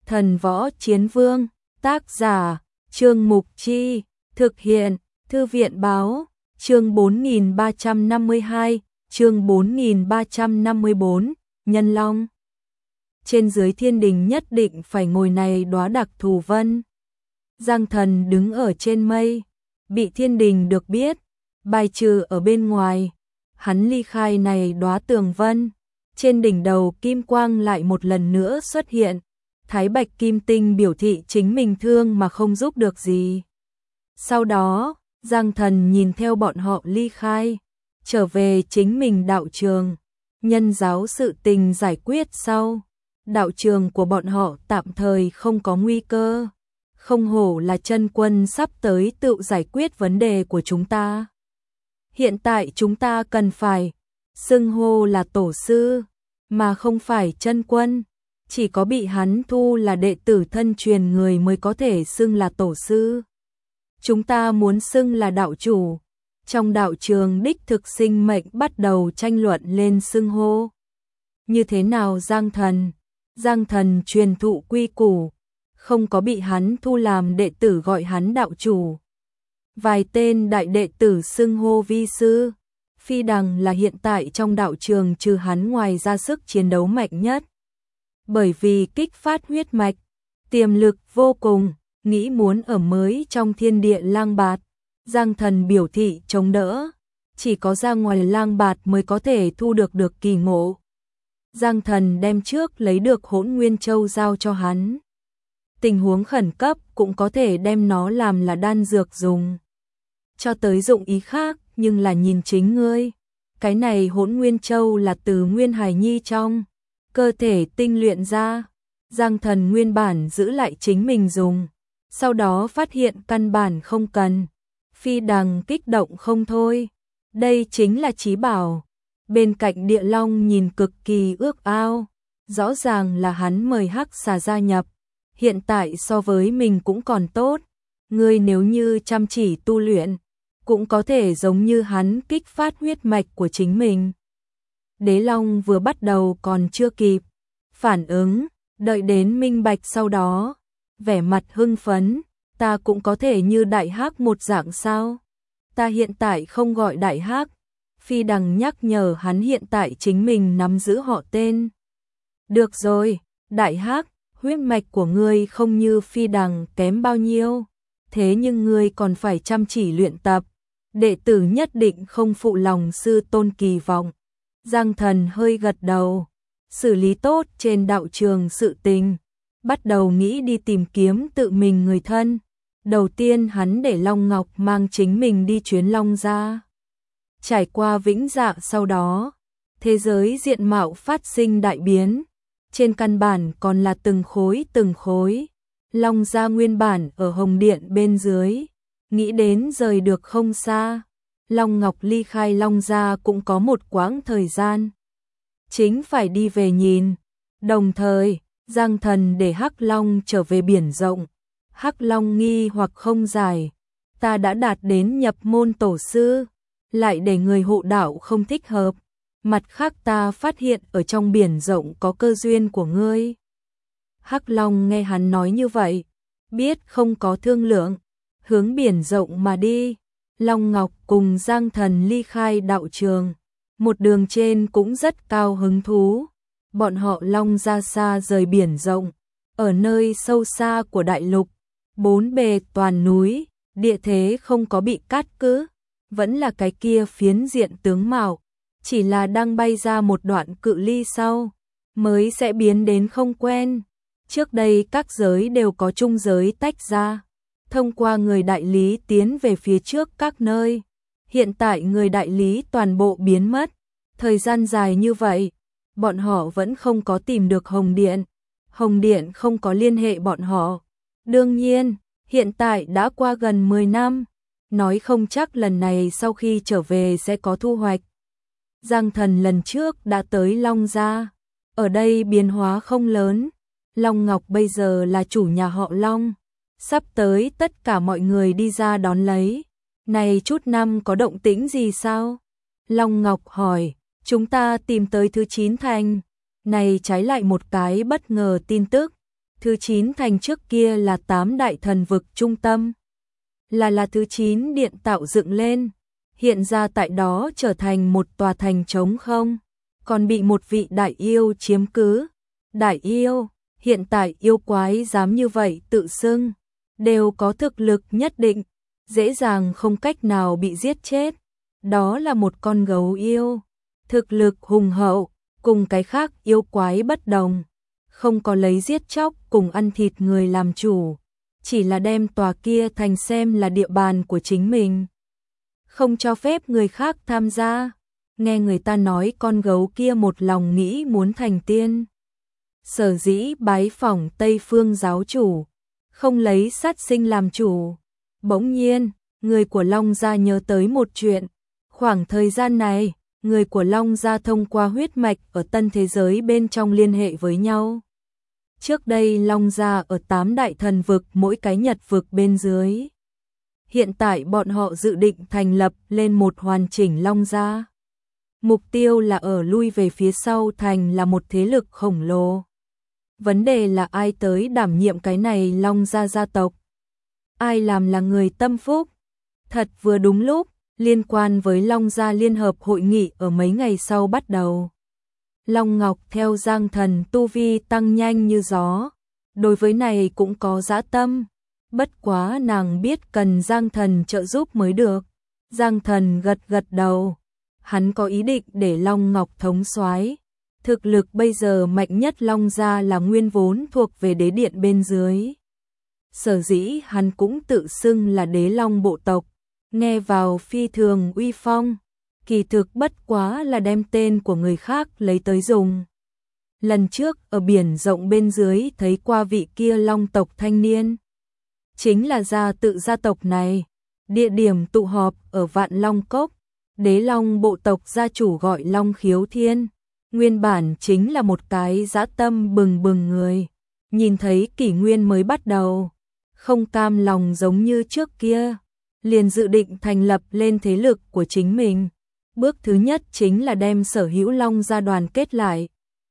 Thần Võ Chiến Vương, tác giả, Trương Mục Chi, thực hiện, Thư viện Báo, chương 4352, chương 4354, Nhân Long. Trên dưới thiên đình nhất định phải ngồi này đóa đặc thù vân. Giang Thần đứng ở trên mây, bị thiên đình được biết, bài trừ ở bên ngoài. Hắn ly khai này đóa tường vân, trên đỉnh đầu kim quang lại một lần nữa xuất hiện. Thái Bạch Kim Tinh biểu thị chính mình thương mà không giúp được gì. Sau đó, Giang Thần nhìn theo bọn họ ly khai, trở về chính mình đạo trường. Nhân giáo sự tình giải quyết sau, đạo trường của bọn họ tạm thời không có nguy cơ. Không hổ là chân quân sắp tới tự giải quyết vấn đề của chúng ta. Hiện tại chúng ta cần phải xưng hô là tổ sư, mà không phải chân quân. Chỉ có bị hắn thu là đệ tử thân truyền người mới có thể xưng là tổ sư. Chúng ta muốn xưng là đạo chủ. Trong đạo trường đích thực sinh mệnh bắt đầu tranh luận lên xưng hô. Như thế nào Giang Thần? Giang Thần truyền thụ quy củ, không có bị hắn thu làm đệ tử gọi hắn đạo chủ. Vài tên đại đệ tử xưng hô vi sư. Phi Đằng là hiện tại trong đạo trường trừ hắn ngoài ra sức chiến đấu mạnh nhất. Bởi vì kích phát huyết mạch, tiềm lực vô cùng, nghĩ muốn ở mới trong thiên địa lang bạt. Giang Thần biểu thị chống đỡ, chỉ có ra ngoài lang bạt mới có thể thu được kỳ ngộ. Giang Thần đem trước lấy được Hỗn Nguyên Châu giao cho hắn. Tình huống khẩn cấp cũng có thể đem nó làm là đan dược dùng. Cho tới dụng ý khác, nhưng là nhìn chính ngươi. Cái này Hỗn Nguyên Châu là từ Nguyên Hải Nhi trong cơ thể tinh luyện ra. Giang Thần nguyên bản giữ lại chính mình dùng, sau đó phát hiện căn bản không cần. Phi Đằng kích động không thôi. Đây chính là chí bảo. Bên cạnh Địa Long nhìn cực kỳ ước ao. Rõ ràng là hắn mời Hắc Xà gia nhập. Hiện tại so với mình cũng còn tốt. Ngươi nếu như chăm chỉ tu luyện, cũng có thể giống như hắn kích phát huyết mạch của chính mình. Đế Long vừa bắt đầu còn chưa kịp phản ứng, đợi đến minh bạch sau đó, vẻ mặt hưng phấn, ta cũng có thể như Đại Hắc một dạng sao? Ta hiện tại không gọi Đại Hắc. Phi Đằng nhắc nhở hắn hiện tại chính mình nắm giữ họ tên. Được rồi, Đại Hắc, huyết mạch của ngươi không như Phi Đằng kém bao nhiêu, thế nhưng ngươi còn phải chăm chỉ luyện tập. Đệ tử nhất định không phụ lòng sư tôn kỳ vọng. Giang Thần hơi gật đầu, xử lý tốt trên đạo trường sự tình, bắt đầu nghĩ đi tìm kiếm tự mình người thân. Đầu tiên hắn để Long Ngọc mang chính mình đi chuyến Long gia. Trải qua Vĩnh Dạ sau đó, thế giới diện mạo phát sinh đại biến, trên căn bản còn là từng khối. Long gia nguyên bản ở Hồng Điện bên dưới, nghĩ đến rời được không xa. Long Ngọc ly khai Long gia cũng có một quãng thời gian, chính phải đi về nhìn. Đồng thời, Giang Thần để Hắc Long trở về biển rộng. Hắc Long nghi hoặc không giải, ta đã đạt đến nhập môn tổ sư, lại để người hộ đạo không thích hợp. Mặt khác ta phát hiện ở trong biển rộng có cơ duyên của ngươi. Hắc Long nghe hắn nói như vậy, biết không có thương lượng, hướng biển rộng mà đi. Long Ngọc cùng Giang Thần ly khai đạo trường, một đường trên cũng rất cao hứng thú. Bọn họ Long ra xa rời biển rộng, ở nơi sâu xa của đại lục, bốn bề toàn núi, địa thế không có bị cát cứ, vẫn là cái kia phiến diện tướng mạo, chỉ là đang bay ra một đoạn cự ly sau, mới sẽ biến đến không quen. Trước đây các giới đều có chung giới tách ra, thông qua người đại lý tiến về phía trước các nơi. Hiện tại người đại lý toàn bộ biến mất, thời gian dài như vậy, bọn họ vẫn không có tìm được Hồng Điện. Hồng Điện không có liên hệ bọn họ. Đương nhiên, hiện tại đã qua gần 10 năm, nói không chắc lần này sau khi trở về sẽ có thu hoạch. Giang Thần lần trước đã tới Long gia, ở đây biến hóa không lớn. Long Ngọc bây giờ là chủ nhà họ Long, sắp tới tất cả mọi người đi ra đón lấy. Này chút năm có động tĩnh gì sao? Long Ngọc hỏi. Chúng ta tìm tới thứ 9 thành. Này trái lại một cái bất ngờ tin tức. Thứ 9 thành trước kia là 8 đại thần vực trung tâm. Là thứ 9 điện tạo dựng lên, hiện ra tại đó trở thành một tòa thành trống không, còn bị một vị đại yêu chiếm cứ. Đại yêu, hiện tại yêu quái dám như vậy tự xưng, đều có thực lực nhất định, dễ dàng không cách nào bị giết chết. Đó là một con gấu yêu, thực lực hùng hậu, cùng cái khác yêu quái bất đồng, không có lấy giết chóc cùng ăn thịt người làm chủ, chỉ là đem tòa kia thành xem là địa bàn của chính mình, không cho phép người khác tham gia. Nghe người ta nói con gấu kia một lòng nghĩ muốn thành tiên, sở dĩ bái phỏng Tây Phương giáo chủ, không lấy sát sinh làm chủ. Bỗng nhiên, người của Long gia nhớ tới một chuyện, khoảng thời gian này, người của Long gia thông qua huyết mạch ở tân thế giới bên trong liên hệ với nhau. Trước đây Long gia ở 8 đại thần vực mỗi cái nhật vực bên dưới. Hiện tại bọn họ dự định thành lập lên một hoàn chỉnh Long gia. Mục tiêu là ở lui về phía sau thành là một thế lực khổng lồ. Vấn đề là ai tới đảm nhiệm cái này Long gia gia tộc? Ai làm là người tâm phúc? Thật vừa đúng lúc, liên quan với Long gia liên hợp hội nghị ở mấy ngày sau bắt đầu. Long Ngọc theo Giang Thần tu vi tăng nhanh như gió, đối với này cũng có dã tâm, bất quá nàng biết cần Giang Thần trợ giúp mới được. Giang Thần gật gật đầu, hắn có ý định để Long Ngọc thống soái. Thực lực bây giờ mạnh nhất Long gia là nguyên vốn thuộc về đế điện bên dưới. Sở dĩ hắn cũng tự xưng là đế long bộ tộc, nghe vào phi thường uy phong, kỳ thực bất quá là đem tên của người khác lấy tới dùng. Lần trước ở biển rộng bên dưới thấy qua vị kia long tộc thanh niên, chính là gia tự gia tộc này. Địa điểm tụ họp ở Vạn Long Cốc, đế long bộ tộc gia chủ gọi Long Khiếu Thiên, nguyên bản chính là một cái dã tâm bừng bừng người, nhìn thấy kỷ nguyên mới bắt đầu, không cam lòng giống như trước kia, liền dự định thành lập lên thế lực của chính mình. Bước thứ nhất chính là đem sở hữu Long gia đoàn kết lại.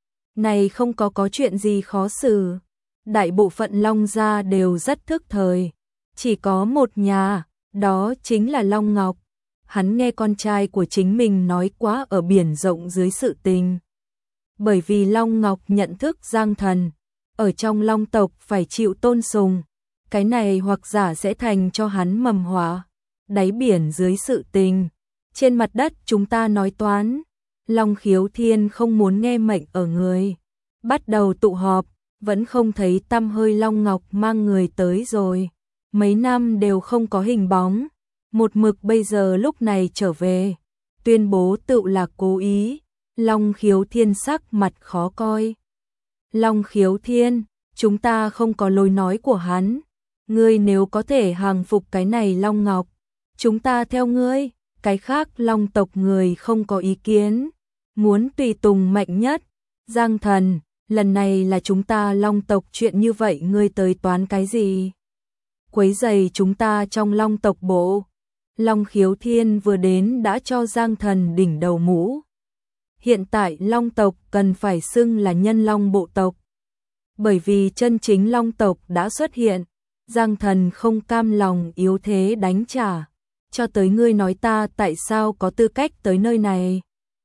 Này không có chuyện gì khó xử, đại bộ phận Long gia đều rất thức thời, chỉ có một nhà, đó chính là Long Ngọc. Hắn nghe con trai của chính mình nói quá ở biển rộng dưới sự tình. Bởi vì Long Ngọc nhận thức Giang Thần, ở trong Long tộc phải chịu tôn sùng, cái này hoặc giả sẽ thành cho hắn mầm họa. Đáy biển dưới sự tình, trên mặt đất chúng ta nói toán. Long Khiếu Thiên không muốn nghe mệnh ở người, bắt đầu tụ họp, vẫn không thấy tăm hơi Long Ngọc mang người tới rồi, mấy năm đều không có hình bóng, một mực bây giờ lúc này trở về, tuyên bố tự là cố ý. Long Khiếu Thiên sắc mặt khó coi. Long Khiếu Thiên, chúng ta không có lối nói của hắn, ngươi nếu có thể hàng phục cái này Long Ngọc, chúng ta theo ngươi, cái khác Long tộc người không có ý kiến, muốn tùy tùng mạnh nhất. Giang Thần, lần này là chúng ta Long tộc chuyện như vậy ngươi tới toán cái gì? Quấy rầy chúng ta trong Long tộc bộ. Long Khiếu Thiên vừa đến đã cho Giang Thần đỉnh đầu mũ. Hiện tại Long tộc cần phải xưng là nhân Long bộ tộc. Bởi vì chân chính Long tộc đã xuất hiện, Giang Thần không cam lòng yếu thế đánh trả. Cho tới ngươi nói ta tại sao có tư cách tới nơi này.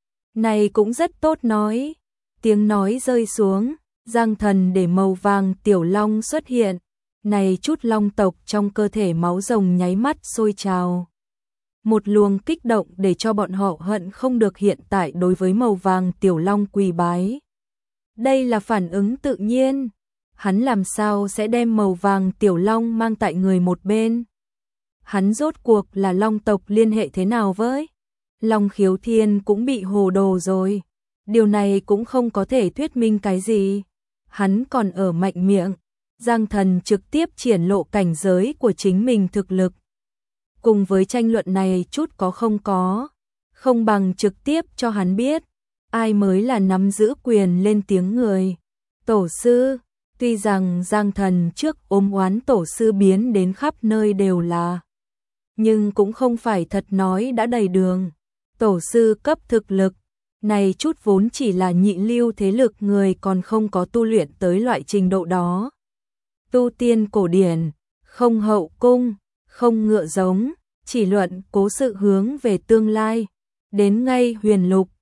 Này cũng rất tốt nói. Tiếng nói rơi xuống, Giang Thần để màu vàng tiểu long xuất hiện. Này chút Long tộc trong cơ thể máu rồng nháy mắt sôi trào. Một luồng kích động để cho bọn họ hận không được hiện tại đối với màu vàng tiểu long quỳ bái. Đây là phản ứng tự nhiên. Hắn làm sao sẽ đem màu vàng tiểu long mang tại người một bên? Hắn rốt cuộc là Long tộc liên hệ thế nào với? Long Khiếu Thiên cũng bị hồ đồ rồi. Điều này cũng không có thể thuyết minh cái gì. Hắn còn ở mạnh miệng. Giang Thần trực tiếp triển lộ cảnh giới của chính mình thực lực. Cùng với tranh luận này chút có, không bằng trực tiếp cho hắn biết, ai mới là nắm giữ quyền lên tiếng người. Tổ sư, tuy rằng Giang Thần trước ôm oán tổ sư biến đến khắp nơi đều là, nhưng cũng không phải thật nói đã đầy đường. Tổ sư cấp thực lực, này chút vốn chỉ là nhị lưu thế lực người còn không có tu luyện tới loại trình độ đó, tu tiên cổ điển, không hậu cung, không ngựa giống, chỉ luận cố sự hướng về tương lai. Đến ngay huyền lục,